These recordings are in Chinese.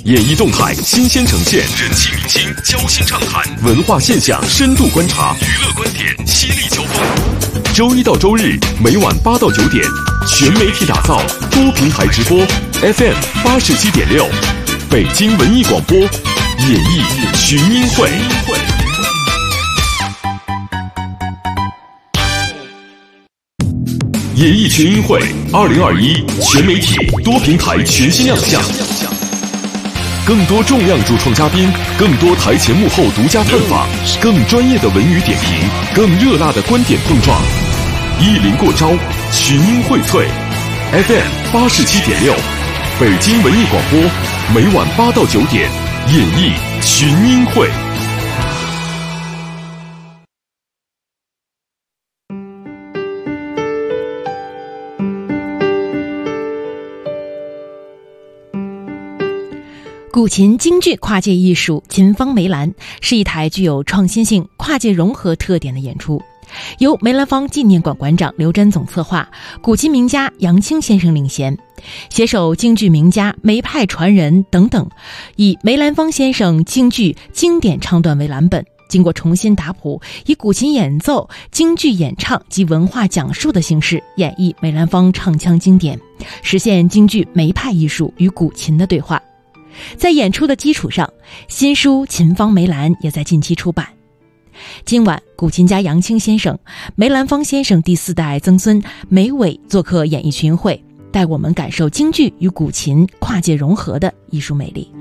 演艺动态新鲜呈现，人气明星交心畅谈，文化现象深度观察，娱乐观点犀利交锋。周一到周日每晚8到9点，全媒体打造，多平台直播 ，FM 87.6，北京文艺广播，演艺群英会。演艺群英会2021全媒体多平台全新亮相，更多重量主创嘉宾，更多台前幕后独家探访，更专业的文娱点评，更热辣的观点碰撞，一临过招，群英荟萃。FM 87.6，北京文艺广播，每晚8到9点，演艺群英会。 古琴京剧跨界艺术秦风梅兰是一台具有创新性、跨界融合特点的演出，由梅兰芳纪念馆馆长刘真总策划，古琴名家杨青先生领衔，携手京剧名家、梅派传人等等，以梅兰芳先生京剧经典唱段为蓝本，经过重新打谱，以古琴演奏、京剧演唱及文化讲述的形式演绎梅兰芳唱腔经典，实现京剧梅派艺术与古琴的对话。在演出的基础上，新书《秦芳梅兰》也在近期出版。今晚，古琴家杨青先生、梅兰芳先生第4代曾孙梅伟做客演艺群会，带我们感受京剧与古琴跨界融合的艺术魅力。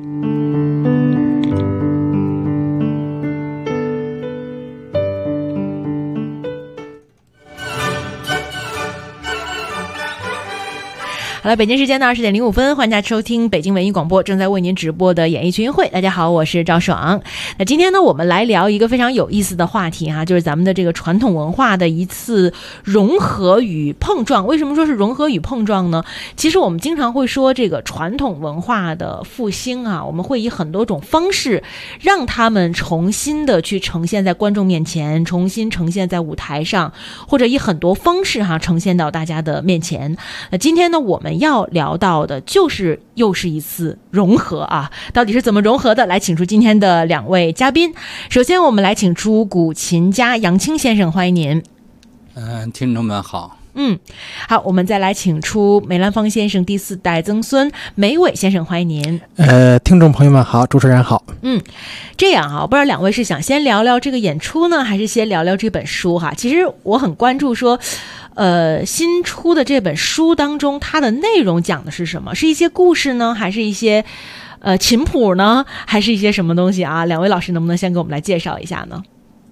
好了，北京时间的20点05分，欢迎大家收听北京文艺广播正在为您直播的演艺群英会。大家好，我是赵爽。那今天呢，我们来聊一个非常有意思的话题哈，就是咱们的这个传统文化的一次融合与碰撞。为什么说是融合与碰撞呢？其实我们经常会说这个传统文化的复兴啊，我们会以很多种方式让他们重新的去呈现在观众面前，重新呈现在舞台上，或者以很多方式呈现到大家的面前。那今天呢，我们要聊到的就是又是一次融合啊，到底是怎么融合的？来请出今天的2位嘉宾。首先我们来请出古琴家杨青先生，欢迎您。 听众们好。 好，我们再来请出梅兰芳先生第4代曾孙梅伟先生，欢迎您。 听众朋友们好，主持人好。 这样啊，不知道2位是想先聊聊这个演出呢，还是先聊聊这本书哈？其实我很关注说新出的这本书当中，它的内容讲的是什么？是一些故事呢，还是一些琴谱呢，还是一些什么东西啊？2位老师能不能先给我们来介绍一下呢？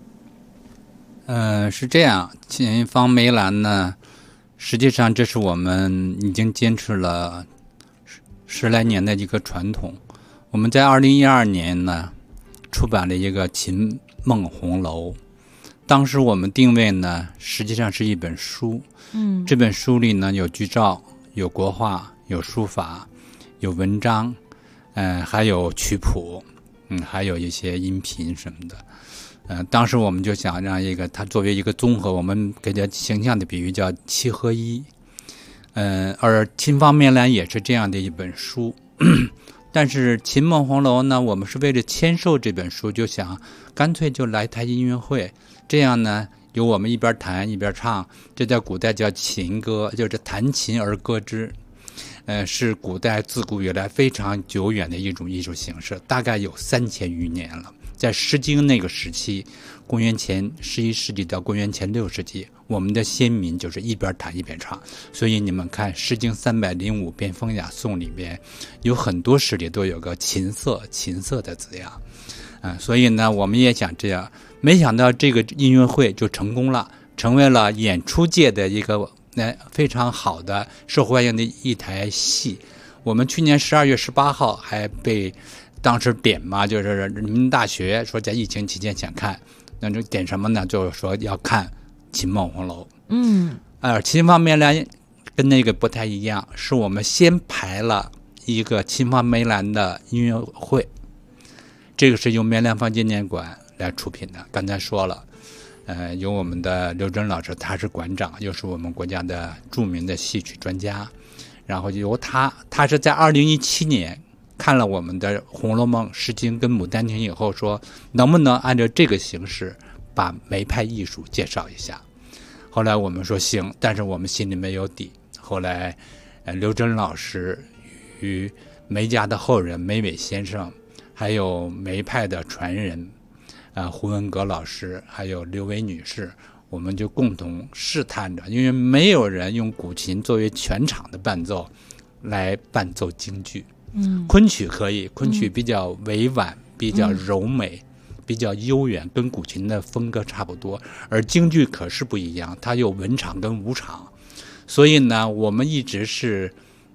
是这样，秦芳梅兰呢，实际上这是我们已经坚持了10来年的一个传统。我们在2012年呢出版了一个《秦梦红楼》，当时我们定位呢实际上是一本书。这本书里呢有剧照，有国画，有书法，有文章，还有曲谱，还有一些音频什么的。当时我们就想让它作为一个综合，我们给它形象的比喻叫7合1。而秦芳梅兰也是这样的一本书。但是秦梦红楼呢，我们是为了签售这本书，就想干脆就来台音乐会，这样呢由我们一边弹一边唱，这在古代叫琴歌，就是弹琴而歌之。是古代自古以来非常久远的一种艺术形式，大概有3000余年了。在《诗经》那个时期，公元前11世纪到公元前6世纪，我们的先民就是一边弹一边唱。所以你们看《诗经》305篇风雅颂里边，有很多诗里都有个琴瑟的字样。所以呢，我们也想这样，没想到这个音乐会就成功了，成为了演出界的一个非常好的受欢迎的一台戏。我们去年12月18号还被当时点嘛，就是人民大学说在疫情期间想看，那就点什么呢？就是说要看《秦梦红楼》。秦芳梅兰跟那个不太一样，是我们先排了一个秦芳梅兰的音乐会，这个是由梅兰芳纪念馆来出品的。刚才说了，由我们的刘真老师，他是馆长，又是我们国家的著名的戏曲专家。然后由他是在2017年看了我们的《红楼梦》《诗经》跟《牡丹亭》以后，说能不能按照这个形式把梅派艺术介绍一下。后来我们说行，但是我们心里没有底。后来刘桢老师与梅家的后人梅伟先生，还有梅派的传人胡文阁老师，还有刘维女士，我们就共同试探着，因为没有人用古琴作为全场的伴奏来伴奏京剧。昆曲可以，昆曲比较委婉，比较柔美，比较悠远，跟古琴的风格差不多。而京剧可是不一样，它有文场跟武场，所以呢，我们一直是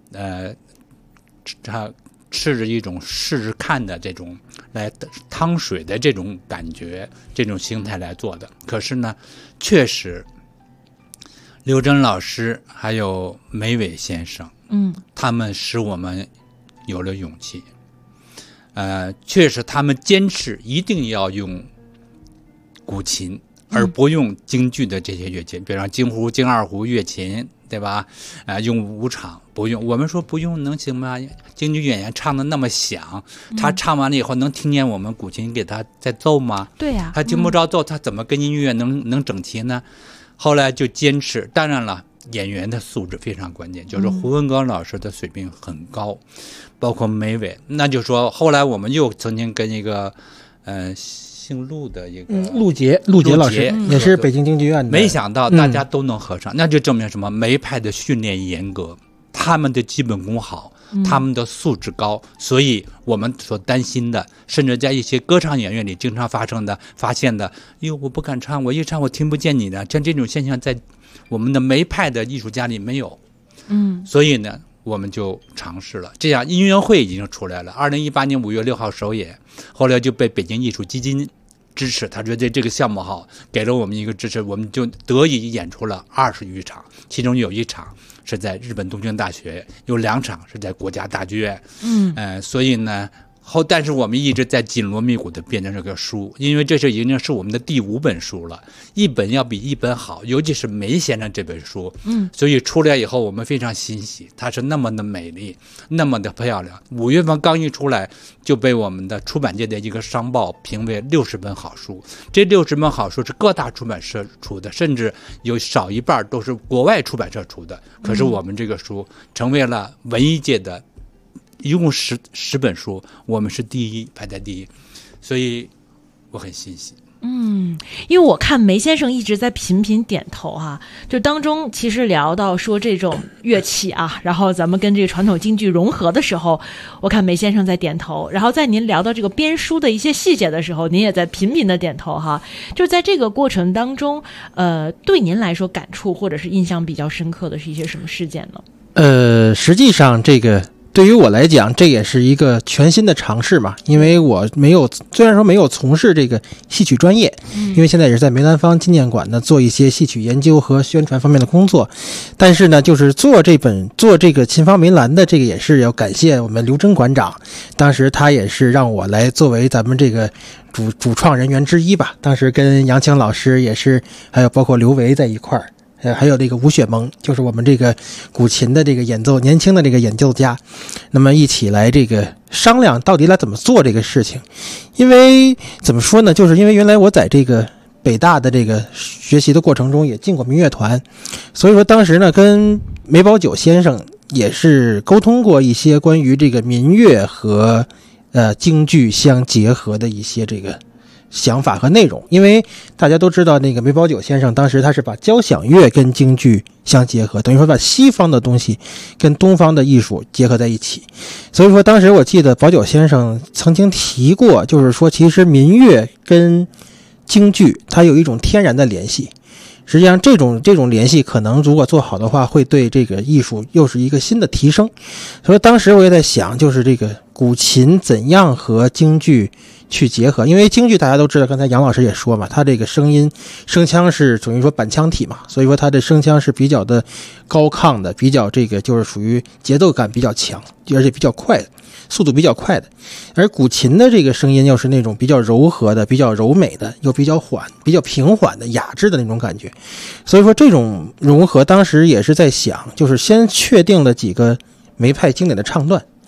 持着一种试试看的这种来趟水的这种感觉，这种心态来做的。可是呢，确实刘桢老师还有梅伟先生，他们使我们有了勇气。确实他们坚持一定要用古琴，而不用京剧的这些乐器，比如说京胡、京二胡、乐琴，对吧？用武场不用，我们说不用能行吗？京剧演员唱的那么响，他唱完了以后能听见我们古琴给他在奏吗？ 对呀， 他听不着奏，他怎么跟音乐能整齐呢？后来就坚持，当然了，演员的素质非常关键，就是胡文阁老师的水平很高，包括梅伟。那就说后来我们又曾经跟一个姓陆的一个陆杰老师，也是北京京剧院的。 没想到大家都能合唱，那就证明什么？梅派的训练严格，他们的基本功好，他们的素质高，所以我们所担心的，甚至在一些歌唱演员里经常发现的，哟，我不敢唱，我一唱我听不见你的，像这种现象在我们的梅派的艺术家里没有。所以呢，我们就尝试了，这样音乐会已经出来了，2018年5月6号首演，后来就被北京艺术基金支持，他觉得这个项目好，给了我们一个支持，我们就得以演出了20余场，其中有1场是在日本东京大学，有2场是在国家大剧院。所以呢，但是我们一直在紧锣密鼓的编着这个书，因为这是已经是我们的第5本书了，一本要比一本好，尤其是梅先生这本书。所以出来以后我们非常欣喜，它是那么的美丽，那么的漂亮。5月份刚一出来，就被我们的出版界的一个商报评为60本好书。这60本好书是各大出版社出的，甚至有少一半都是国外出版社出的。可是我们这个书成为了文艺界的一共10本书，我们是第一，排在第一，所以我很欣喜。 因为我看梅先生一直在频频点头啊，就当中其实聊到说这种乐器啊，然后咱们跟这个传统京剧融合的时候，我看梅先生在点头，然后在您聊到这个编书的一些细节的时候，您也在频频的点头哈。就在这个过程当中，对您来说感触或者是印象比较深刻的是一些什么事件呢？ 实际上这个对于我来讲，这也是一个全新的尝试嘛，因为我虽然说没有从事这个戏曲专业，因为现在也是在梅兰芳纪念馆呢做一些戏曲研究和宣传方面的工作，但是呢，就是做这个秦芳梅兰的这个也是要感谢我们刘桢馆长，当时他也是让我来作为咱们这个主创人员之一吧，当时跟杨青老师也是，还有包括刘维在一块儿。还有这个吴雪萌，就是我们这个古琴的这个年轻的这个演奏家，那么一起来这个商量到底来怎么做这个事情。因为怎么说呢，就是因为原来我在这个北大的这个学习的过程中也进过民乐团，所以说当时呢跟梅葆玖先生也是沟通过一些关于这个民乐和京剧相结合的一些这个想法和内容。因为大家都知道那个梅葆玖先生当时他是把交响乐跟京剧相结合，等于说把西方的东西跟东方的艺术结合在一起。所以说当时我记得葆玖先生曾经提过，就是说其实民乐跟京剧它有一种天然的联系，实际上这种联系可能如果做好的话，会对这个艺术又是一个新的提升。所以当时我也在想，就是这个古琴怎样和京剧去结合。因为京剧大家都知道，刚才杨老师也说嘛，它这个声腔是属于说板腔体嘛，所以说它的声腔是比较的高亢的，比较这个就是属于节奏感比较强，而且比较快的，速度比较快的。而古琴的这个声音又是那种比较柔和的，比较柔美的，又比较平缓的雅致的那种感觉。所以说这种融合当时也是在想，就是先确定了几个梅派经典的唱段，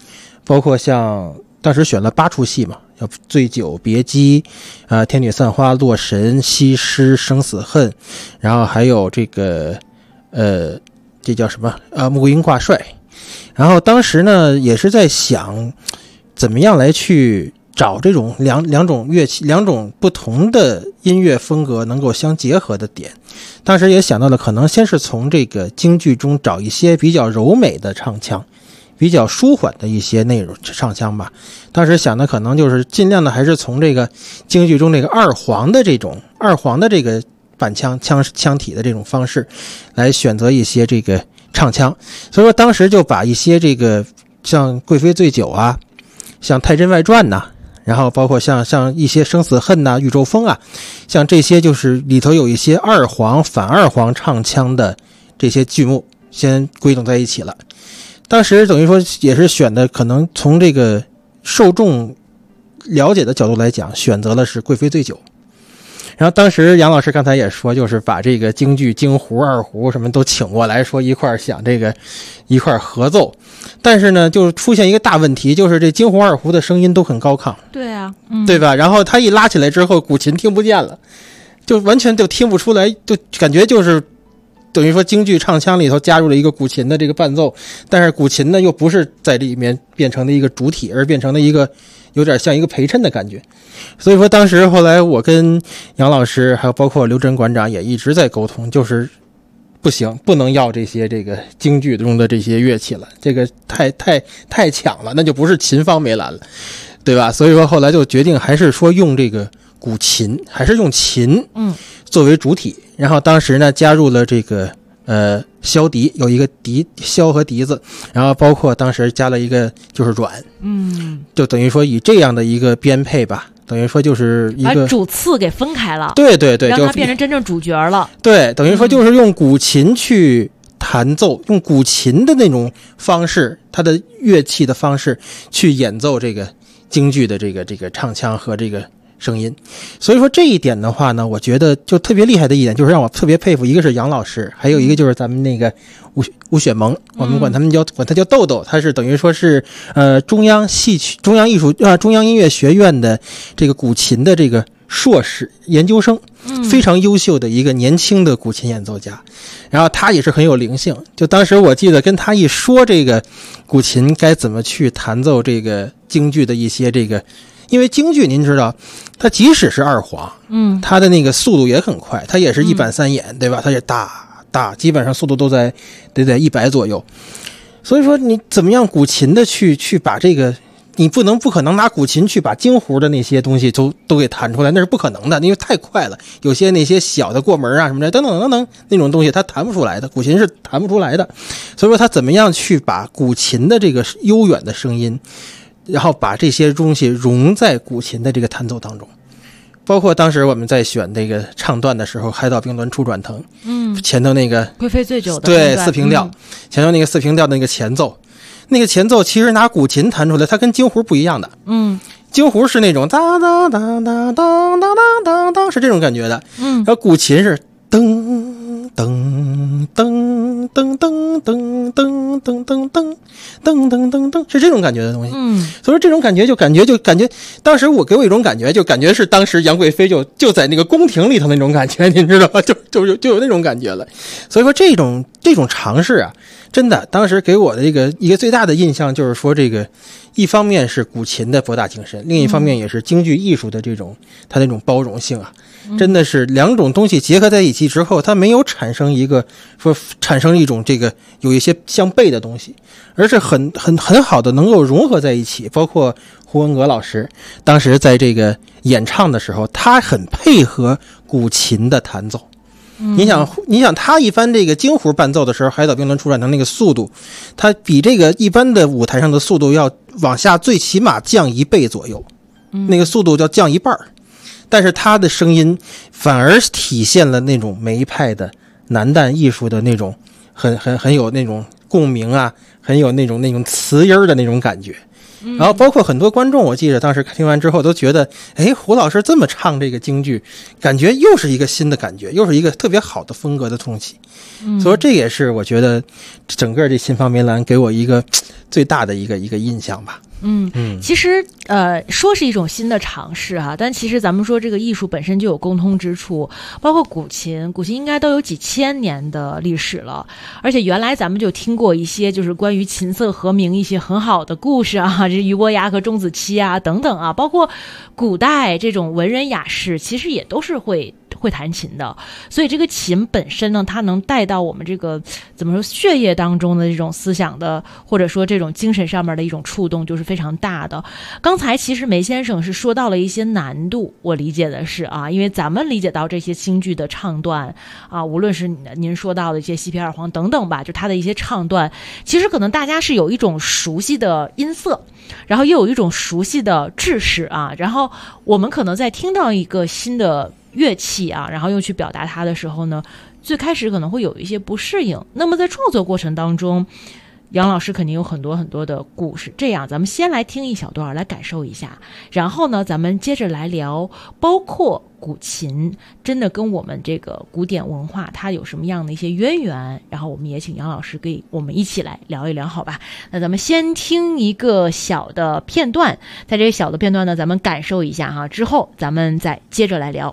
包括像当时选了8出戏嘛，有醉酒、别姬、天女散花、洛神、西施、生死恨，然后还有这个这叫什么木鹰挂帅。然后当时呢也是在想怎么样来去找这种两种乐器、2种不同的音乐风格能够相结合的点。当时也想到了可能先是从这个京剧中找一些比较柔美的唱腔，比较舒缓的一些内容唱腔吧。当时想的可能就是尽量的还是从这个京剧中这个二黄的这个板腔体的这种方式来选择一些这个唱腔。所以说当时就把一些这个像贵妃醉酒啊，像太真外传呐，然后包括像一些生死恨呐、宇宙风啊，像这些就是里头有一些二黄反二黄唱腔的这些剧目先归拢在一起了。当时等于说也是选的可能从这个受众了解的角度来讲，选择了是贵妃醉酒。然后当时杨老师刚才也说，就是把这个京剧京胡、二胡什么都请过来，说一块想这个一块合奏。但是呢就出现一个大问题，就是这京胡二胡的声音都很高亢， 对啊， 对吧？然后他一拉起来之后，古琴听不见了，就完全就听不出来，就感觉就是等于说京剧唱腔里头加入了一个古琴的这个伴奏，但是古琴呢又不是在里面变成了一个主体，而变成了一个有点像一个陪衬的感觉。所以说当时后来我跟杨老师还有包括刘真馆长也一直在沟通，就是不行，不能要这些这个京剧中的这些乐器了，这个太抢了，那就不是秦方梅兰了，对吧？所以说后来就决定还是说用这个古琴，还是用琴作为主体。然后当时呢加入了这个箫笛，有一个箫和笛子，然后包括当时加了一个就是阮，就等于说以这样的一个编配吧，等于说就是一个把主次给分开了， 对， 让它变成真正主角了。 对，等于说就是用古琴去弹奏，用古琴的那种方式，它的乐器的方式去演奏这个京剧的这个唱腔和这个声音。所以说这一点的话呢，我觉得就特别厉害的一点，就是让我特别佩服，一个是杨老师，还有一个就是咱们那个吴雪萌，我们管他叫豆豆，他是等于说是中央音乐学院的这个古琴的这个硕士研究生，非常优秀的一个年轻的古琴演奏家。然后他也是很有灵性，就当时我记得跟他一说这个古琴该怎么去弹奏这个京剧的一些这个，因为京剧您知道它即使是二黄，它的那个速度也很快，它也是一板三眼，对吧？它也大，基本上速度都得在100左右。所以说你怎么样古琴的去把这个，你不可能拿古琴去把京胡的那些东西都给弹出来，那是不可能的，因为太快了。有些那些小的过门啊什么的等等那种东西它弹不出来的，古琴是弹不出来的。所以说它怎么样去把古琴的这个悠远的声音，然后把这些东西融在古琴的这个弹奏当中。包括当时我们在选那个唱段的时候，海岛冰轮初转腾，前头那个贵妃醉酒的对四平调，前头那个四平调的那个前奏，那个前奏其实拿古琴弹出来，它跟京胡不一样的。京胡是那种当当当当当当当当当，是这种感觉的。然后古琴是噔噔噔噔噔噔噔噔噔噔噔噔噔噔，是这种感觉的东西。所以这种感觉就感觉，当时给我一种感觉，就感觉是当时杨贵妃就在那个宫廷里头那种感觉，你知道吗？就有那种感觉了。所以说这种尝试啊，真的当时给我的一个最大的印象就是说，这个一方面是古琴的博大精深，另一方面也是京剧艺术的它那种包容性啊，真的是两种东西结合在一起之后，它没有产生一种这个有一些相悖的东西，而是很好的能够融合在一起。包括胡文阁老师当时在这个演唱的时候，他很配合古琴的弹奏。你想他一般这个京胡伴奏的时候，海岛冰轮初转腾那个速度，他比这个一般的舞台上的速度要往下最起码降1倍左右，那个速度要降1半，但是他的声音反而体现了那种梅派的南旦艺术的那种很有那种共鸣啊，很有那种磁音的那种感觉。然后包括很多观众，我记得当时听完之后都觉得，胡老师这么唱这个京剧，感觉又是一个新的感觉，又是一个特别好的风格的东西。所以这也是我觉得整个这新方梅兰给我一个最大的一个印象吧。 其实说是一种新的尝试哈，但其实咱们说这个艺术本身就有共通之处，包括古琴应该都有几千年的历史了，而且原来咱们就听过一些就是关于琴瑟和鸣一些很好的故事啊，这俞伯牙和钟子期啊等等啊，包括古代这种文人雅士其实也都是会弹琴的，所以这个琴本身呢，它能带到我们这个怎么说血液当中的这种思想的，或者说这种精神上面的一种触动，就是非常大的。刚才其实梅先生是说到了一些难度，我理解的是啊，因为咱们理解到这些京剧的唱段啊，无论是您说到的一些西皮二黄等等吧，就它的一些唱段，其实可能大家是有一种熟悉的音色，然后又有一种熟悉的制式啊，然后我们可能在听到一个新的乐器啊，然后又去表达它的时候呢，最开始可能会有一些不适应。那么在创作过程当中，杨老师肯定有很多很多的故事。这样，咱们先来听一小段来感受一下，然后呢，咱们接着来聊，包括古琴真的跟我们这个古典文化它有什么样的一些渊源，然后我们也请杨老师给我们一起来聊一聊，好吧？那咱们先听一个小的片段，在这个小的片段呢，咱们感受一下哈，之后咱们再接着来聊。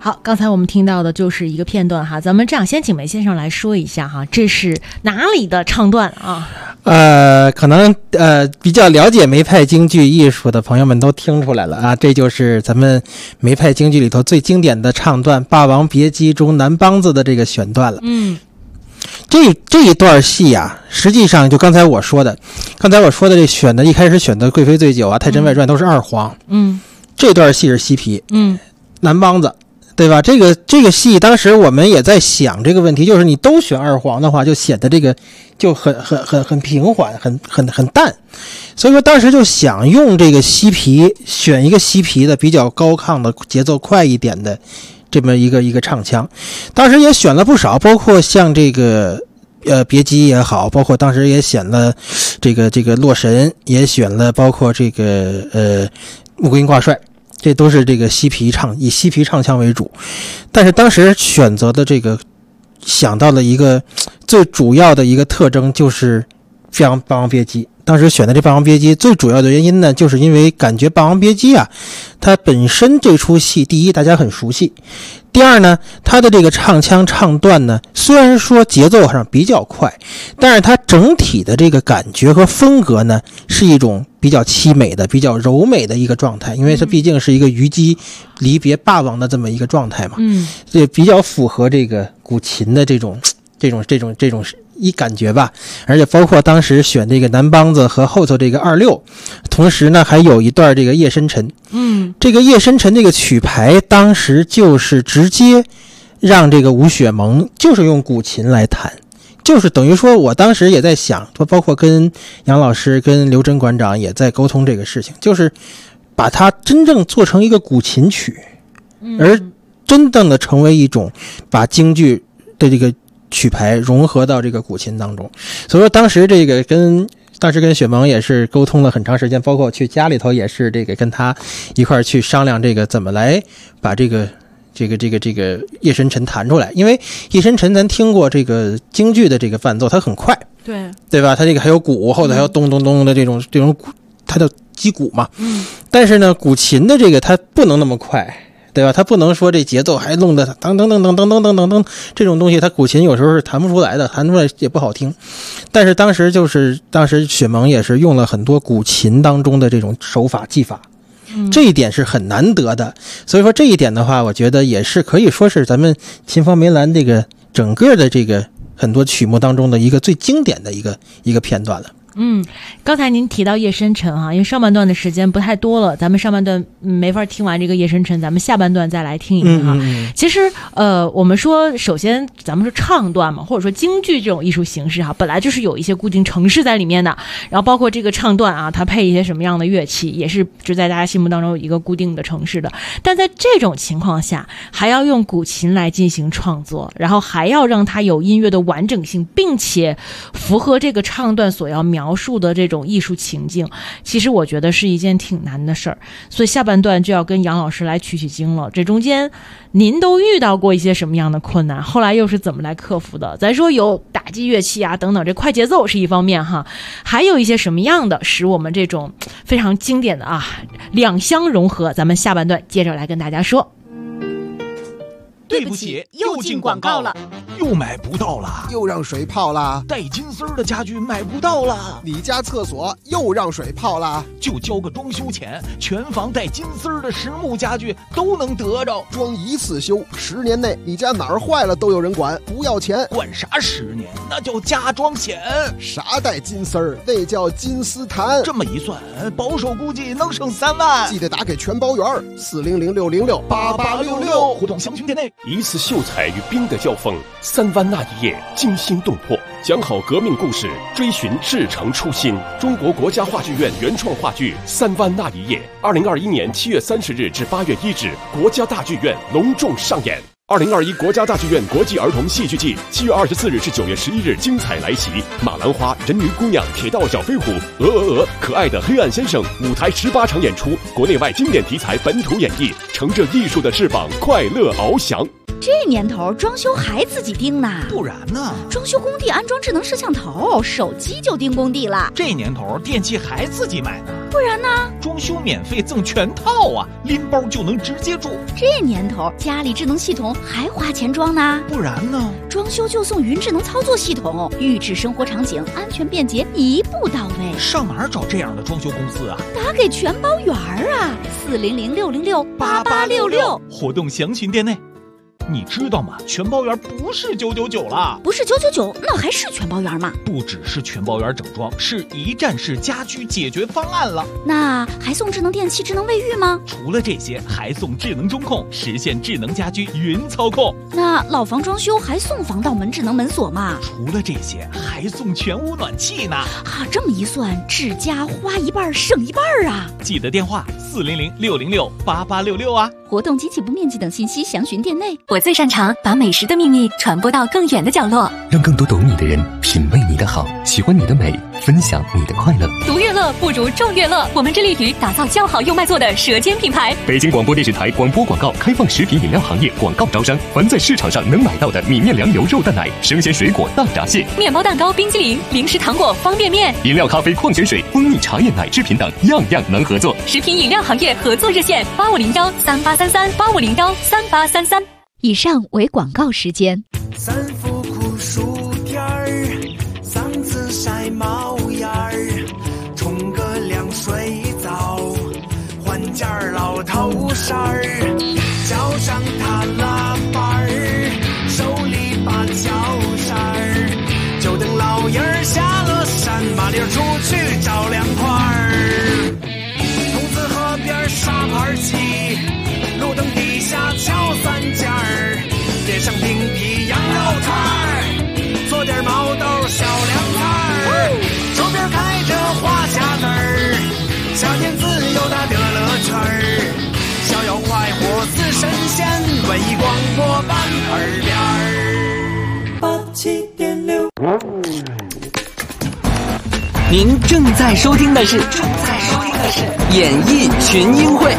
好，刚才我们听到的就是一个片段哈，咱们这样先请梅先生来说一下哈，这是哪里的唱段啊？ 可能比较了解梅派京剧艺术的朋友们都听出来了啊，这就是咱们梅派京剧里头最经典的唱段《霸王别姬》中南梆子的这个选段了。这一段戏啊，实际上就刚才我说的这选的，一开始选的《贵妃醉酒》啊，《太真外传》都是二黄。这段戏是西皮。南梆子。对吧？这个戏当时我们也在想这个问题，就是你都选二黄的话，就显得这个就很平缓，很淡。所以说当时就想用这个西皮，选一个西皮的比较高亢的节奏快一点的这么一个唱腔。当时也选了不少，包括像这个别姬也好，包括当时也选了这个洛神，也选了包括这个穆桂英挂帅。这都是这个以西皮唱腔为主，但是当时选择的这个想到了一个最主要的一个特征，就是霸王别姬。当时选的这霸王别姬最主要的原因呢，就是因为感觉霸王别姬啊，它本身这出戏，第一大家很熟悉，第二呢，它的这个唱腔唱段呢，虽然说节奏上比较快，但是它整体的这个感觉和风格呢，是一种比较凄美的、比较柔美的一个状态，因为它毕竟是一个虞姬离别霸王的这么一个状态嘛，也比较符合这个古琴的这种一感觉吧。而且包括当时选这个南梆子和后头这个二六，同时呢还有一段这个夜深沉。这个夜深沉这个曲牌当时就是直接让这个吴雪蒙就是用古琴来弹，就是等于说我当时也在想，包括跟杨老师跟刘真馆长也在沟通这个事情，就是把它真正做成一个古琴曲，而真正的成为一种把京剧的这个曲牌融合到这个古琴当中。所以说当时跟雪蒙也是沟通了很长时间，包括去家里头也是这个跟他一块去商量这个怎么来把这个夜深沉弹出来。因为夜深沉咱听过这个京剧的这个伴奏，它很快，对吧？它这个还有鼓，后头还有咚咚咚的这种鼓，它叫击鼓嘛。但是呢，古琴的这个它不能那么快，对吧？它不能说这节奏还弄得噔噔噔噔噔噔噔噔噔这种东西，它古琴有时候是弹不出来的，弹出来也不好听。但是当时雪蒙也是用了很多古琴当中的这种手法技法，这一点是很难得的。所以说这一点的话，我觉得也是可以说是咱们秦芳梅兰这个整个的这个很多曲目当中的一个最经典的一个片段了。 刚才您提到夜深沉啊，因为上半段的时间不太多了，咱们上半段没法听完这个夜深沉，咱们下半段再来听一听哈。其实我们说首先咱们说唱段嘛，或者说京剧这种艺术形式哈，本来就是有一些固定程式在里面的，然后包括这个唱段啊，它配一些什么样的乐器，也是就在大家心目当中有一个固定的程式的。但在这种情况下，还要用古琴来进行创作，然后还要让它有音乐的完整性，并且符合这个唱段所要描述的这种艺术情境，其实我觉得是一件挺难的事儿。所以下半段就要跟杨老师来取经了。这中间您都遇到过一些什么样的困难，后来又是怎么来克服的？咱说有打击乐器啊等等，这快节奏是一方面哈，还有一些什么样的使我们这种非常经典的啊两相融合，咱们下半段接着来跟大家说。 对不起，又进广告了， 又买不到了， 又让水泡了， 带金丝儿的家具买不到了， 你家厕所又让水泡了， 就交个装修钱，全房带金丝儿的实木家具都能得着， 装一次修，10年内你家哪儿坏了都有人管，不要钱。 管啥10年？那叫加装险。 啥带金丝儿？那叫金丝檀。 这么一算，保守估计能省3万。 记得打给全包员，400-606-8866， 互动详询店内。 一次秀才与兵的交锋，3湾那一夜惊心动魄，讲好革命故事，追寻至诚初心。中国国家话剧院原创话剧《3湾那一夜》，2021年7月30日至8月1日，国家大剧院隆重上演。2021国家大剧院国际儿童戏剧季7月24日至9月11日精彩来袭，马兰花、人鱼姑娘、铁道小飞虎、可爱的黑暗先生，舞台18场演出，国内外经典题材本土演绎，乘着艺术的翅膀，快乐翱翔。 这年头装修还自己盯呢？ 不然呢？ 装修工地安装智能摄像头，手机就盯工地了。 这年头电器还自己买呢？ 不然呢？ 装修免费赠全套啊，拎包就能直接住。 这年头家里智能系统还花钱装呢？ 不然呢？ 装修就送云智能操作系统，预制生活场景，安全便捷，一步到位。 上哪儿找这样的装修公司啊？ 打给全包园啊，400-606-8866， 活动详询店内。你知道吗？全包园不是999了， 不是999，那还是全包园吗？ 不只是全包园整装，是一站式家居解决方案了。 那还送智能电器、智能卫浴吗？ 除了这些，还送智能中控，实现智能家居云操控。 那老房装修还送防盗门、智能门锁吗？ 除了这些，还送全屋暖气呢。 啊，这么一算，智家花一半省一半啊！ 记得电话400-606-8866啊。 活动及起步面积等信息详询店内。 我最擅长把美食的秘密传播到更远的角落， 让更多懂你的人品味你的好，喜欢你的美，分享你的快乐。 独乐乐不如众乐乐，我们致力于打造较好又卖座的舌尖品牌。 北京广播电视台广播广告开放食品饮料行业广告招商，凡在市场上能买到的米面粮油肉蛋奶、生鲜水果大闸蟹、 面包蛋糕、冰激凌、零食糖果、方便面、 饮料、咖啡、矿泉水、蜂蜜茶叶、奶制品等，样样能合作。 食品饮料行业合作热线8501383385013833。 以上为广告时间。 三伏酷暑天儿，嗓子晒冒烟儿，冲个凉水澡，换件老头衫儿，脚上踏拉板儿，手里把脚扇儿，就等老爷儿下了山，麻溜出去找凉快儿。筒子河边沙盘棋，路灯底下敲三件儿，点上冰皮羊肉串儿，做点毛豆小凉菜儿，周边开着花夹子儿，夏天自由的乐乐圈儿，逍遥快活似神仙，文艺广播版耳边儿87.6。 您正在收听的是演艺群英会。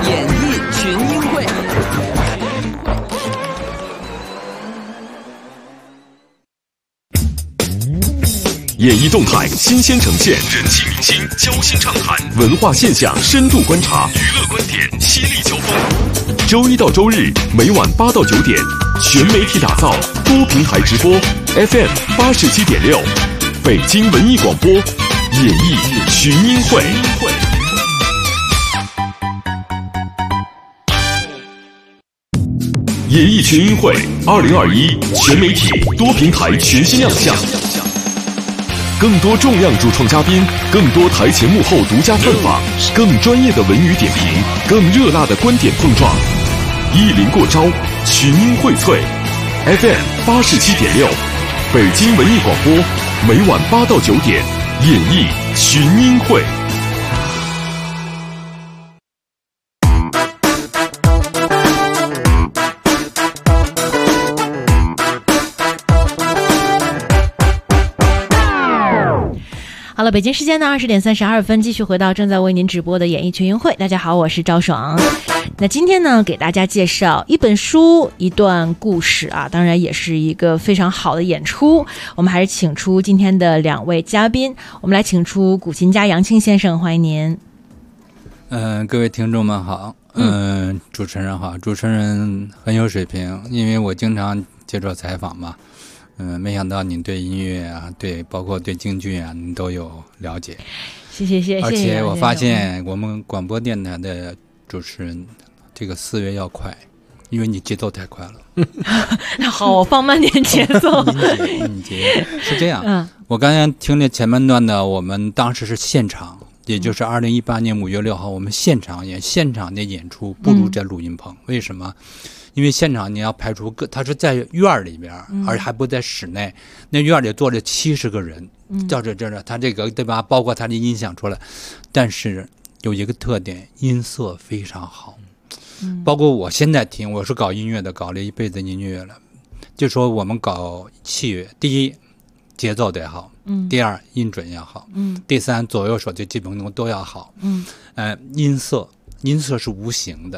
演艺动态新鲜呈现，人气明星交心畅谈，文化现象深度观察，娱乐观点犀利交锋。周一到周日每晚8到9点，全媒体打造，多平台直播 ，FM 87.6，北京文艺广播，演艺群英会。演艺群英会2021全媒体多平台全新亮相。更多重量主创嘉宾，更多台前幕后独家探访，更专业的文娱点评，更热辣的观点碰撞。一临过招，群英荟萃 ，FM 87.6，北京文艺广播，每晚8到9点，演艺群英会。 好了，北京时间的20点32分，继续回到正在为您直播的演艺群英会。大家好，我是赵爽。那今天呢，给大家介绍一本书，一段故事啊，当然也是一个非常好的演出。我们还是请出今天的2位嘉宾，我们来请出古琴家杨庆先生，欢迎您。 各位听众们好，主持人好，主持人很有水平，因为我经常接受采访嘛。没想到您对音乐啊，包括对京剧啊，您都有了解。 谢谢。 而且我发现我们广播电台的主持人，这个思维要快，因为你节奏太快了。 那好，我放慢点节奏。 音节是这样。我刚才听了前半段的，我们当时是现场，也就是2018年5月6号，我们现场的演出，不如在录音棚。为什么？因为现场你要排除他是在院里边，而且还不在室内，那院里坐着70个人，照着他这个对吧？包括他的音响出来，但是有一个特点，音色非常好。包括我现在听，我是搞音乐的，搞了一辈子音乐了，就说我们搞器乐，第一节奏得好，第二音准要好，第三左右手的基本功都要好，音色是无形的。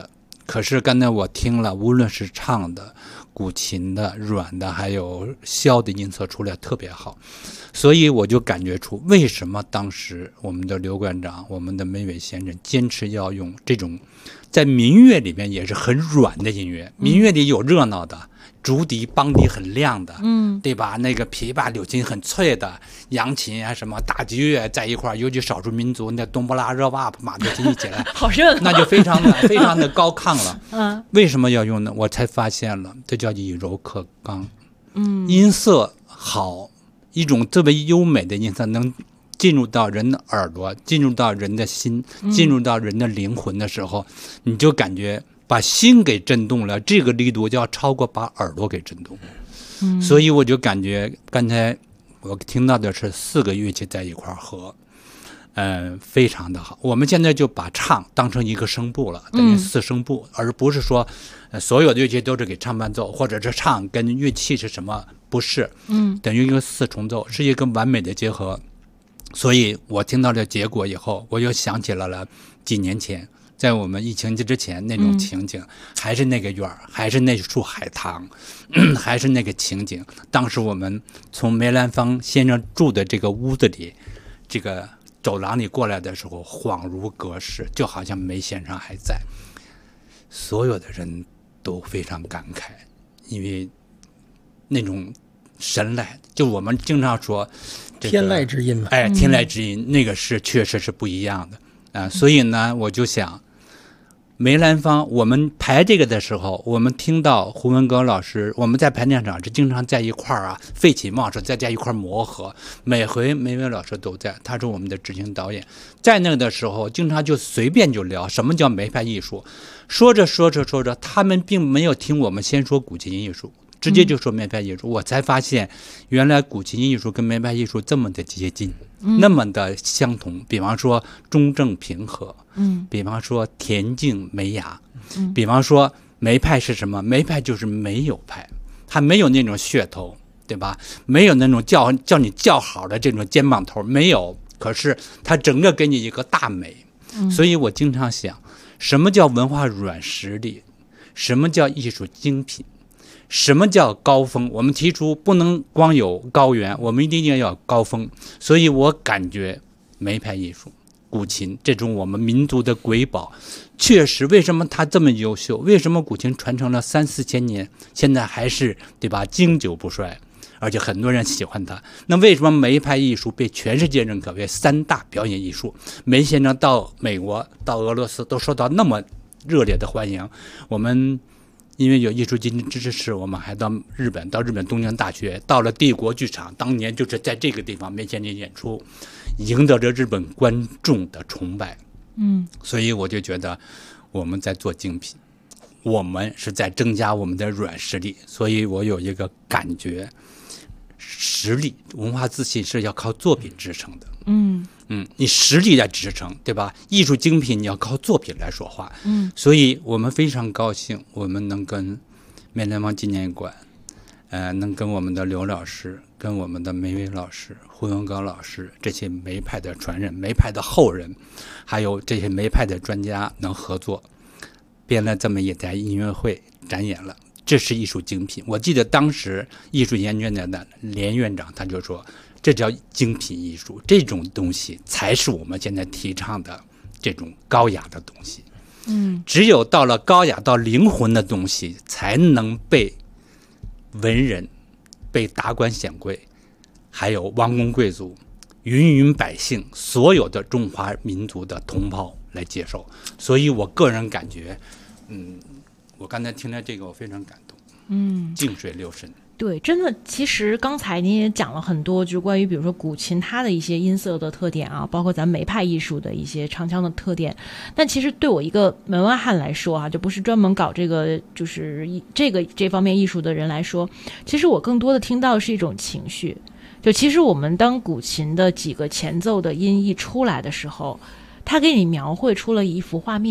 可是刚才我听了，无论是唱的、古琴的、软的，还有箫的音色出来特别好，所以我就感觉出为什么当时我们的刘馆长、我们的梅伟先生坚持要用这种在民乐里面也是很软的音乐，民乐里有热闹的。竹笛、梆笛很亮的，对吧？那个琵琶、柳琴很脆的，扬琴啊，什么打击乐在一块儿，尤其少数民族那冬不拉热哇马头琴一起来， 好热闹， 那就非常的高亢了。为什么要用呢？我才发现了，这叫以柔克刚。音色好，一种特别优美的音色能进入到人的耳朵，进入到人的心，进入到人的灵魂的时候，你就感觉。把心给震动了，这个力度就要超过把耳朵给震动。所以我就感觉刚才我听到的是4个乐器在一块合，非常的好。我们现在就把唱当成一个声部了，等于4声部，而不是说所有的乐器都是给唱伴奏，或者是唱跟乐器是什么，不是，等于一个4重奏，是一个完美的结合。所以我听到这结果以后，我又想起来了几年前。在我们疫情之前那种情景，还是那个院儿，还是那束海棠，还是那个情景。当时我们从梅兰芳先生住的这个屋子里，这个走廊里过来的时候，恍如隔世，就好像梅先生还在。所有的人都非常感慨，因为那种神来，就我们经常说、 天籁之音嘛， 天籁之音，那个是确实是不一样的。所以呢，我就想，梅兰芳，我们排这个的时候，我们听到胡文阁老师，我们在排练场是经常在一块儿废寝忘食，在一块儿磨合。每回梅伟老师都在，他是我们的执行导演，在那个的时候，经常就随便就聊什么叫梅派艺术，说着，他们并没有听我们先说古琴艺术。直接就说梅派艺术，我才发现原来古琴艺术跟梅派艺术这么的接近，那么的相同。比方说中正平和，比方说恬静美雅，比方说梅派是什么？梅派就是没有派，它没有那种噱头，对吧？没有那种叫你叫好的这种肩膀头，没有。可是它整个给你一个大美，所以我经常想，什么叫文化软实力？什么叫艺术精品？什么叫高峰？我们提出不能光有高原，我们一定要有高峰。所以我感觉梅派艺术、古琴这种我们民族的瑰宝，确实为什么它这么优秀？为什么古琴传承了3-4千年，现在还是对吧经久不衰，而且很多人喜欢它？那为什么梅派艺术被全世界认可为3大表演艺术？梅先生到美国、到俄罗斯都受到那么热烈的欢迎，我们。因为有艺术基金支持，我们还到日本东京大学，到了帝国剧场，当年就是在这个地方梅先生演出，赢得着日本观众的崇拜。所以我就觉得我们在做精品，我们是在增加我们的软实力。所以我有一个感觉，实力、文化自信是要靠作品支撑的。你实力来支撑，对吧？艺术精品你要靠作品来说话。所以我们非常高兴，我们能跟梅兰芳纪念馆，能跟我们的刘老师、跟我们的梅伟老师、胡文阁老师这些梅派的传人、梅派的后人，还有这些梅派的专家能合作，编了这么一台音乐会展演了。这是艺术精品。我记得当时艺术研究院的连院长他就说，这叫精品艺术，这种东西才是我们现在提倡的这种高雅的东西。只有到了高雅到灵魂的东西，才能被文人、被达官显贵，还有王公贵族、芸芸百姓，所有的中华民族的同胞来接受。所以我个人感觉，我刚才听了这个，我非常感动。静水流深。 对，真的，其实刚才您也讲了很多，就是关于比如说古琴它的一些音色的特点啊，包括咱们梅派艺术的一些唱腔的特点。但其实对我一个门外汉来说啊，就不是专门搞这个就是这方面艺术的人来说，其实我更多的听到的是一种情绪。就其实我们当古琴的几个前奏的音一出来的时候，它给你描绘出了一幅画面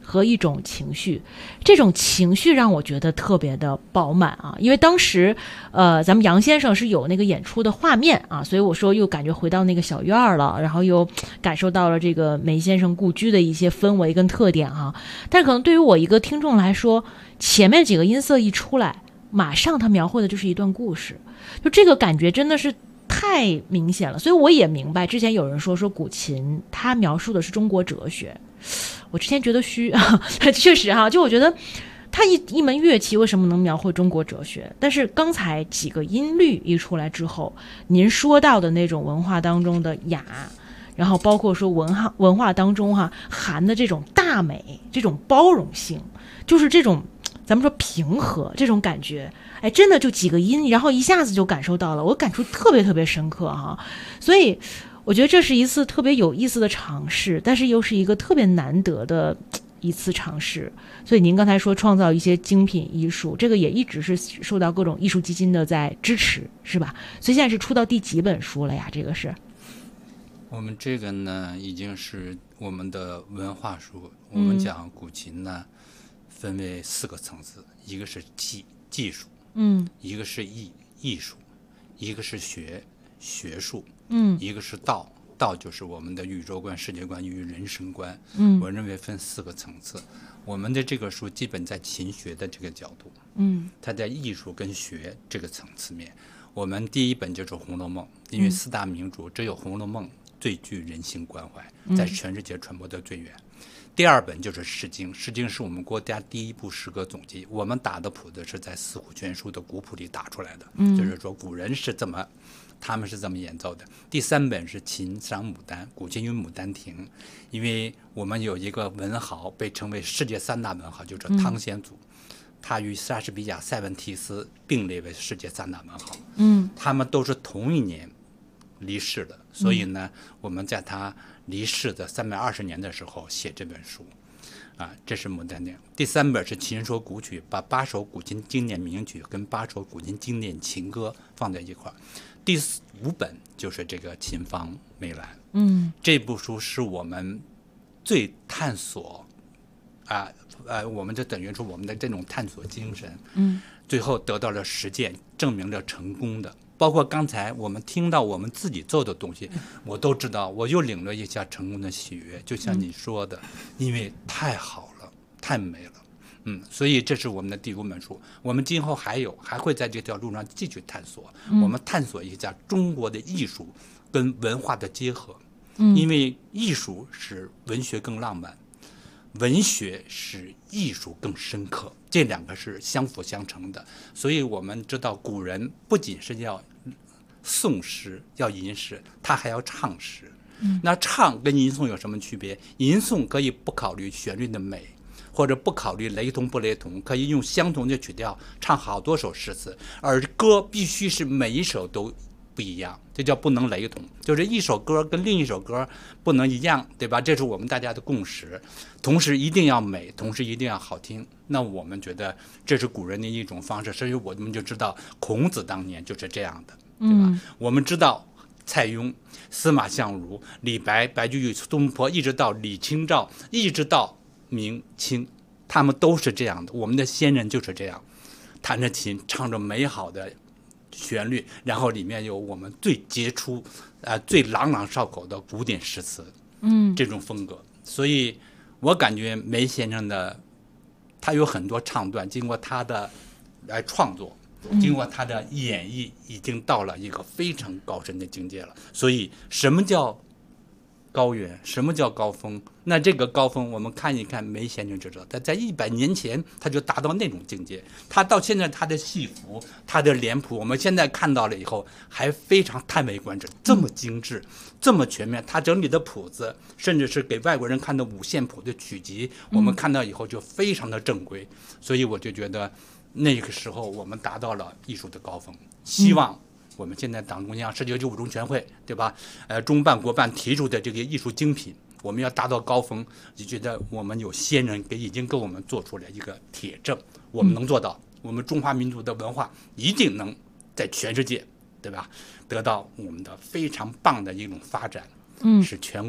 和一种情绪，这种情绪让我觉得特别的饱满啊！因为当时，咱们杨先生是有那个演出的画面啊，所以我说又感觉回到那个小院了，然后又感受到了这个梅先生故居的一些氛围跟特点啊。但可能对于我一个听众来说，前面几个音色一出来，马上他描绘的就是一段故事，就这个感觉真的是太明显了。所以我也明白，之前有人说古琴它描述的是中国哲学。我之前觉得虚啊，确实哈，就我觉得它一门乐器为什么能描绘中国哲学？但是刚才几个音律一出来之后，您说到的那种文化当中的雅，然后包括说文化当中含的这种大美，这种包容性，就是这种咱们说平和这种感觉，哎，真的就几个音，然后一下子就感受到了，我感触特别特别深刻哈。所以我觉得这是一次特别有意思的尝试，但是又是一个特别难得的一次尝试。所以您刚才说创造一些精品艺术，这个也一直是受到各种艺术基金的在支持，是吧？所以现在是出到第几本书了呀？这个是我们这个呢，已经是我们的文化书。我们讲古琴呢，分为4个层次，一个是技术，一个是艺术，一个是学术，一个是道，就是我们的宇宙观、世界观与人生观。我认为分4个层次。我们的这个书基本在琴学的这个角度，它在艺术跟学这个层次面。我们第一本就是《红楼梦》，因为4大名著只有《红楼梦》最具人性关怀，在全世界传播的最远。第2本就是《诗经》，《诗经》是我们国家第一部诗歌总集，我们打的谱子是在《四库全书》的古谱里打出来的，就是说古人是他们是这么演奏的。第3本是《琴赏牡丹》，古琴与牡丹亭，因为我们有一个文豪被称为世界3大文豪，就是汤显祖，他与莎士比亚、塞万提斯并列为世界3大文豪。他们都是同一年离世的，所以呢，我们在他离世的320年的时候写这本书，这是牡丹亭。第3本是《琴说古曲》，把8首古今经典名曲跟8首古今经典情歌放在一块儿。第5本就是这个《琴房梅兰》，这部书是我们最探索，我们就等于说我们的这种探索精神，最后得到了实践，证明了成功的。包括刚才我们听到我们自己做的东西，我都知道，我又领了一下成功的喜悦。就像你说的，因为太好了，太美了。所以这是我们的第5本书。我们今后还会在这条路上继续探索，我们探索一下中国的艺术跟文化的结合。因为艺术使文学更浪漫，文学使艺术更深刻，这2个是相辅相成的。所以我们知道古人不仅是要诵诗要吟诗，他还要唱诗。那唱跟吟诵有什么区别？吟诵可以不考虑旋律的美，或者不考虑雷同不雷同，可以用相同的曲调唱好多首诗词。而歌必须是每一首都不一样，这叫不能雷同，就是一首歌跟另一首歌不能一样，对吧？这是我们大家的共识。同时一定要美，同时一定要好听。那我们觉得这是古人的一种方式，所以我们就知道孔子当年就是这样的，对吧？我们知道蔡邕、司马相如、李白、白居易、苏东坡，一直到李清照，一直到明清，他们都是这样的。我们的先人就是这样，弹着琴，唱着美好的旋律，然后里面有我们最杰出、最朗朗上口的古典诗词，这种风格。所以我感觉梅先生的他有很多唱段，经过他的创作，经过他的演绎，已经到了一个非常高深的境界了。所以什么叫高原，什么叫高峰？那这个高峰我们看一看梅先生就知道，他在100年前他就达到那种境界。他到现在他的戏服，他的脸谱，我们现在看到了以后还非常叹为观止，这么精致，这么全面。他整理的谱子，甚至是给外国人看的5线谱的曲集，我们看到以后就非常的正规。所以我就觉得那个时候我们达到了艺术的高峰。希望我们现在党中央、世界95中全会，对吧？中办、国办提出的这个艺术精品，我们要达到高峰，就觉得我们有先人已经给我们做出来一个铁证，我们能做到，我们中华民族的文化一定能在全世界，对吧？得到我们的非常棒的一种发展，使全国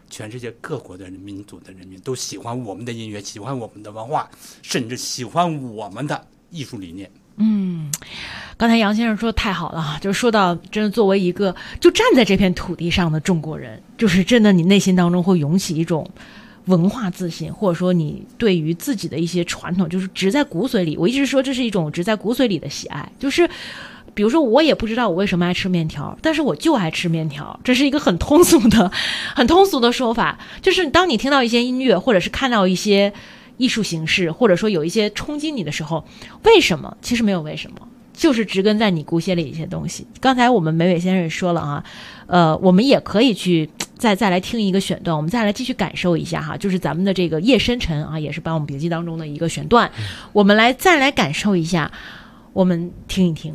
全世界各国的民族的人民都喜欢我们的音乐，喜欢我们的文化，甚至喜欢我们的艺术理念。 刚才杨先生说太好了，就是说到真的作为一个就站在这片土地上的中国人，就是真的你内心当中会涌起一种文化自信，或者说你对于自己的一些传统就是植在骨髓里。我一直说这是一种植在骨髓里的喜爱，就是比如说我也不知道我为什么爱吃面条，但是我就爱吃面条，这是一个很通俗的说法。就是当你听到一些音乐，或者是看到一些艺术形式，或者说有一些冲击你的时候，为什么？其实没有为什么，就是植根在你骨血里一些东西。刚才我们梅伟先生也说了啊，我们也可以去再来听一个选段，我们再来继续感受一下哈，就是咱们的这个夜深沉啊，也是把我们笔记当中的一个选段，我们再来感受一下，我们听一听。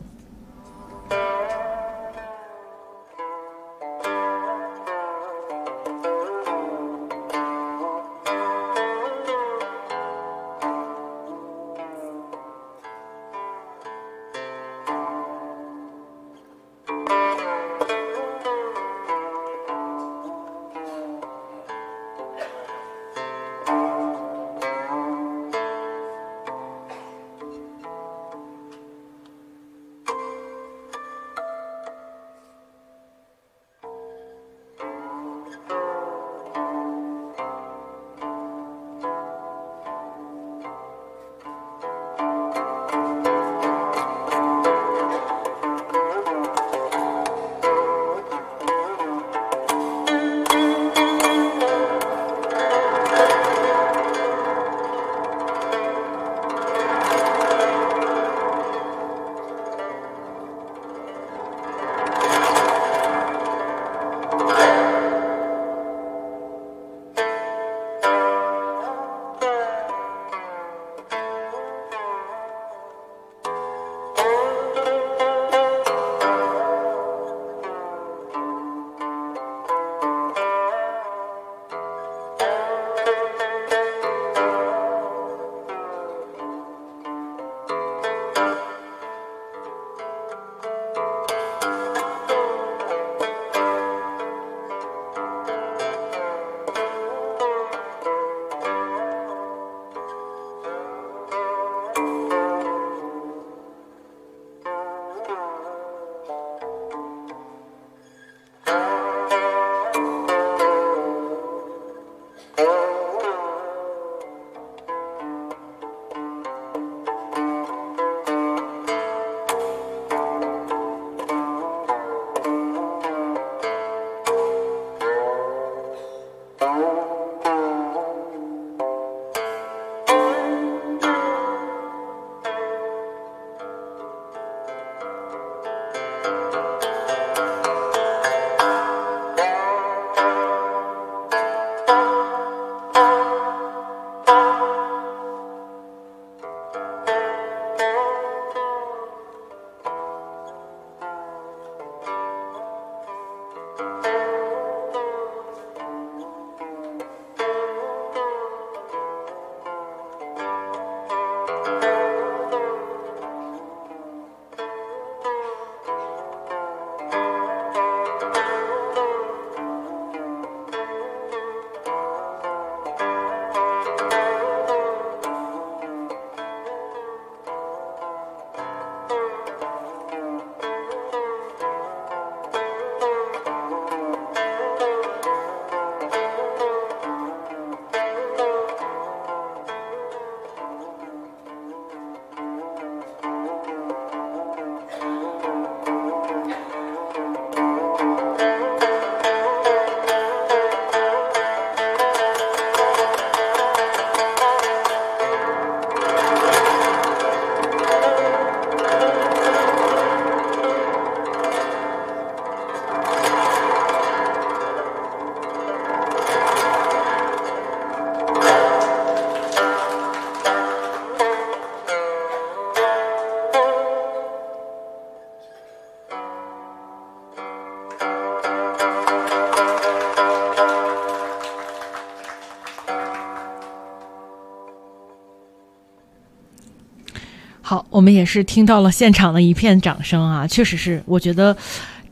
好，我们也是听到了现场的一片掌声啊，确实是，我觉得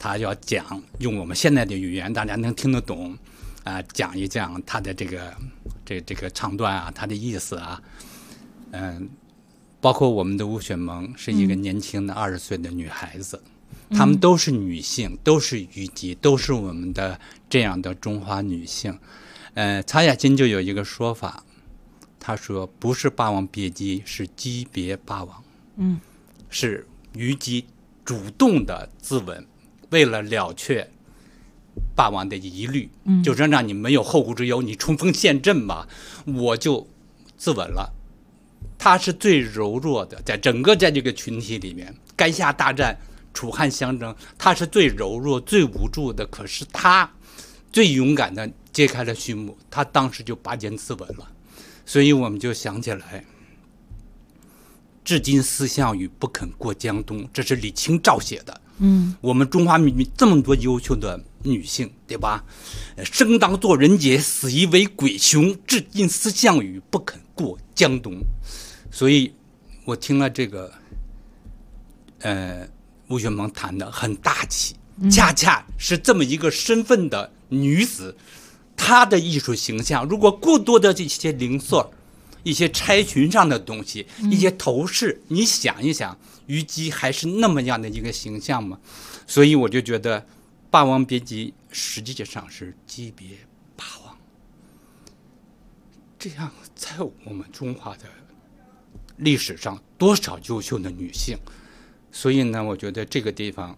他要讲用我们现在的语言大家能听得懂讲一讲他的这个唱段啊，他的意思啊，包括我们的吴雪萌是一个年轻的20岁的女孩子，她们都是女性，都是虞姬，都是我们的这样的中华女性。曹雅金就有一个说法，他说不是霸王别姬，是姬别霸王。是虞姬主动的自刎，为了了却霸王的疑虑，就是让你没有后顾之忧，你冲锋陷阵吧，我就自刎了。他是最柔弱的，在这个群体里面，垓下大战楚汉相争，他是最柔弱最无助的，可是他最勇敢的揭开了序幕，他当时就拔剑自刎了。所以我们就想起来，至今思项羽不肯过江东，这是李清照写的。我们中华民族这么多优秀的女性，对吧？生当作人杰，死亦为鬼雄。至今思项羽不肯过江东。所以我听了这个，吴雪萌弹的很大气，恰恰是这么一个身份的女子，她的艺术形象，如果过多的这些零碎，一些拆裙上的东西，一些头饰，你想一想，虞姬还是那么样的一个形象吗？所以我就觉得《霸王别姬》实际上是姬别霸王，这样在我们中华的历史上多少优秀的女性。所以呢，我觉得这个地方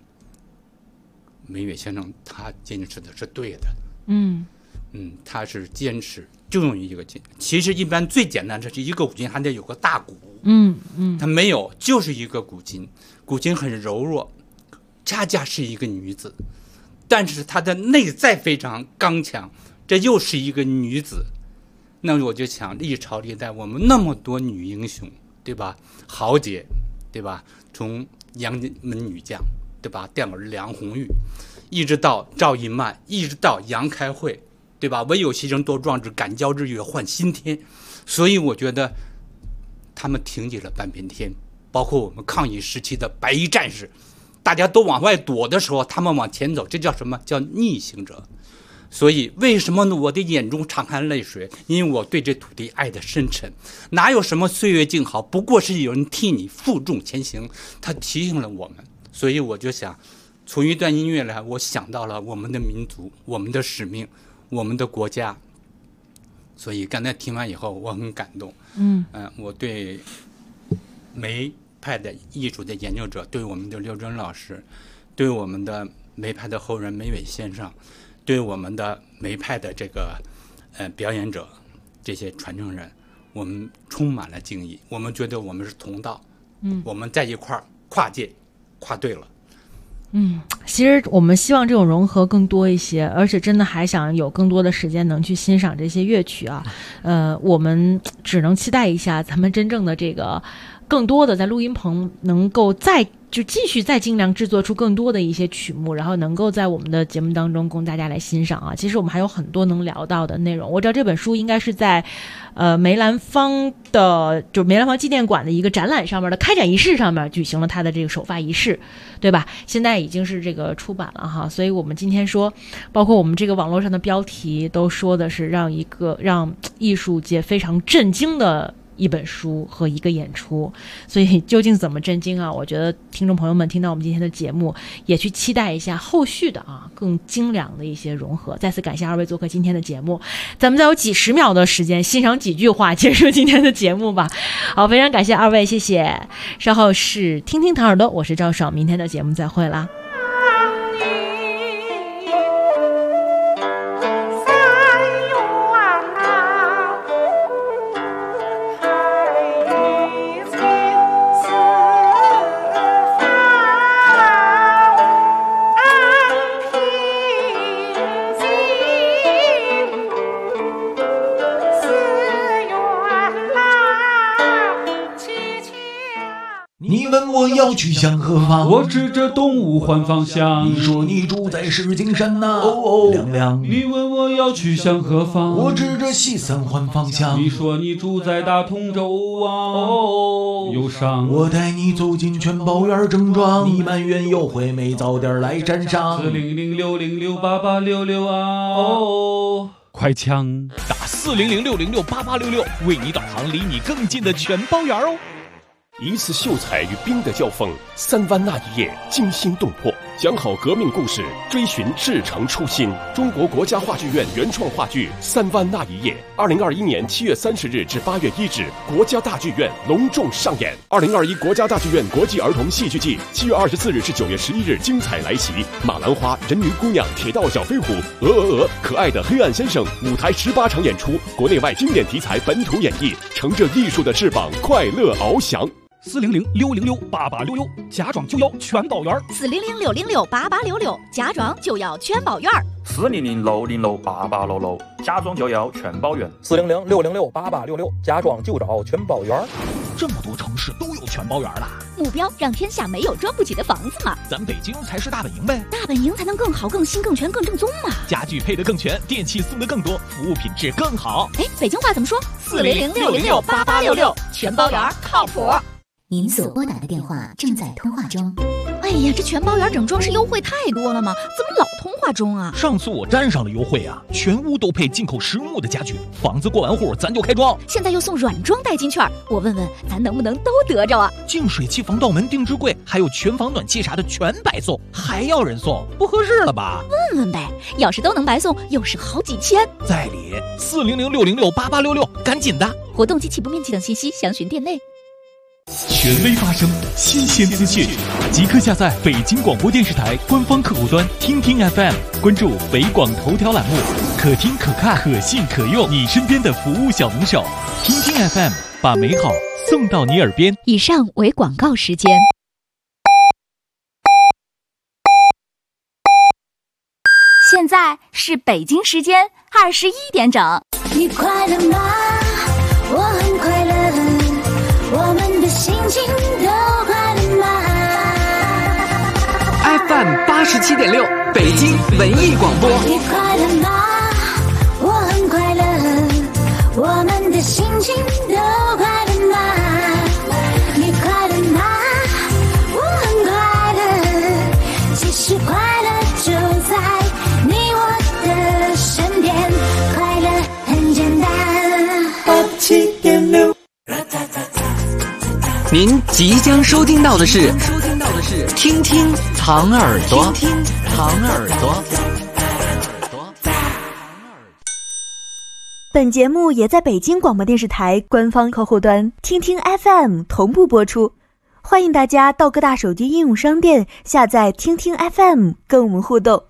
梅远先生他坚持的是对的。他是坚持就用一个金，其实一般最简单的是一个古今还得有个大鼓，他没有，就是一个古今，古今很柔弱，恰恰是一个女子，但是她的内在非常刚强，这又是一个女子。那我就想历朝历代我们那么多女英雄，对吧？豪杰，对吧？从杨门女将，对吧？梁红玉，一直到赵一曼，一直到杨开慧，对吧？唯有牺牲多壮志，敢教日月换新天。所以我觉得他们挺起了半边天，包括我们抗疫时期的白衣战士，大家都往外躲的时候，他们往前走，这叫什么？叫逆行者。所以为什么我的眼中常含泪水？因为我对这土地爱的深沉。哪有什么岁月静好，不过是有人替你负重前行。他提醒了我们，所以我就想从一段音乐来，我想到了我们的民族，我们的使命，我们的国家。所以刚才听完以后我很感动。我对梅派的艺术的研究者，对我们的刘真老师，对我们的梅派的后人梅伟先生，对我们的梅派的这个表演者，这些传承人，我们充满了敬意。我们觉得我们是同道，我们在一块儿跨界跨对了。 其实我们希望这种融合更多一些，而且真的还想有更多的时间能去欣赏这些乐曲啊。我们只能期待一下咱们真正的这个更多的在录音棚能够就继续再尽量制作出更多的一些曲目，然后能够在我们的节目当中供大家来欣赏啊。其实我们还有很多能聊到的内容。我知道这本书应该是在梅兰芳纪念馆的一个展览上面的开展仪式上面举行了他的这个首发仪式，对吧？现在已经是这个出版了哈，所以我们今天说，包括我们这个网络上的标题都说的是让艺术界非常震惊的一本书和一个演出。所以究竟怎么震惊啊？我觉得听众朋友们听到我们今天的节目也去期待一下后续的更精良的一些融合。再次感谢二位做客今天的节目，咱们再有几十秒的时间欣赏几句话结束今天的节目吧。好，非常感谢二位，谢谢。稍后是听听糖耳朵，我是赵爽，明天的节目再会啦。 你问问我要去向何方？ 我指着东吴换方向。 你说你住在石景山呐，哦，亮亮。 你问我要去向何方？ 我指着西三环方向。 你说你住在大通州啊，哦，忧伤。 我带你走进全宝园正庄，你埋怨优惠没早点来沾上。 40060688666啊，哦。快枪打40060688666，为你导航离你更近的全包园哦。 一次秀才与兵的交锋，3湾那一夜惊心动魄，讲好革命故事，追寻至诚初心。中国国家话剧院原创话剧《3湾那一夜》，2021年7月30日至8月1日，国家大剧院隆重上演。2021国家大剧院国际儿童戏剧季7月24日至9月11日精彩来袭，马兰花、人鱼姑娘、铁道小飞虎、可爱的黑暗先生，舞台18场演出，国内外经典题材本土演绎，乘着艺术的翅膀，快乐翱翔。 40060688666，家装就要全宝园。 40060688666，家装就要全宝园。 40060688666，家装就要全宝园。 40060688666，家装就找全宝园。 这么多城市都有全宝园了， 目标让天下没有装不起的房子嘛。 咱北京才是大本营呗， 大本营才能更好、更新、更全、更正宗嘛。 家具配得更全，电器送得更多，服务品质更好。 哎，北京话怎么说？40060688666，全宝园靠谱。 您所拨打的电话正在通话中。 哎呀，这全包园整装是优惠太多了吗？怎么老通话中啊？ 上次我沾上了优惠啊，全屋都配进口实木的家具，房子过完户咱就开装。 现在又送软装代金券，我问问咱能不能都得着啊？ 净水器、防盗门、定制柜，还有全房暖气啥的全白送，还要人送，不合适了吧？ 问问呗，要是都能白送，又是好几千。 在理，40060688666，赶紧的！ 活动及起步面积等信息详询店内。 权威发声，新鲜资讯，即刻下载北京广播电视台官方客户端听听 FM， 关注北广头条栏目，可听可看可信可用，你身边的服务小能手。听听 FM， 把美好送到你耳边。 以上为广告时间。 现在是北京时间21点整。 你快乐吗？我很快乐。我们的心情都快乐吗 ？FM 87.6，北京文艺广播。 你快乐吗？我很快乐。我们的心情都快乐吗？你快乐吗？我很快乐。其实快乐就在你我的身边，快乐很简单。87.6。 您即将收听到的是听听藏耳朵，藏耳朵。 本节目也在北京广播电视台官方客户端听听 FM 同步播出，欢迎大家到各大手机应用商店下载听听 FM 跟我们互动。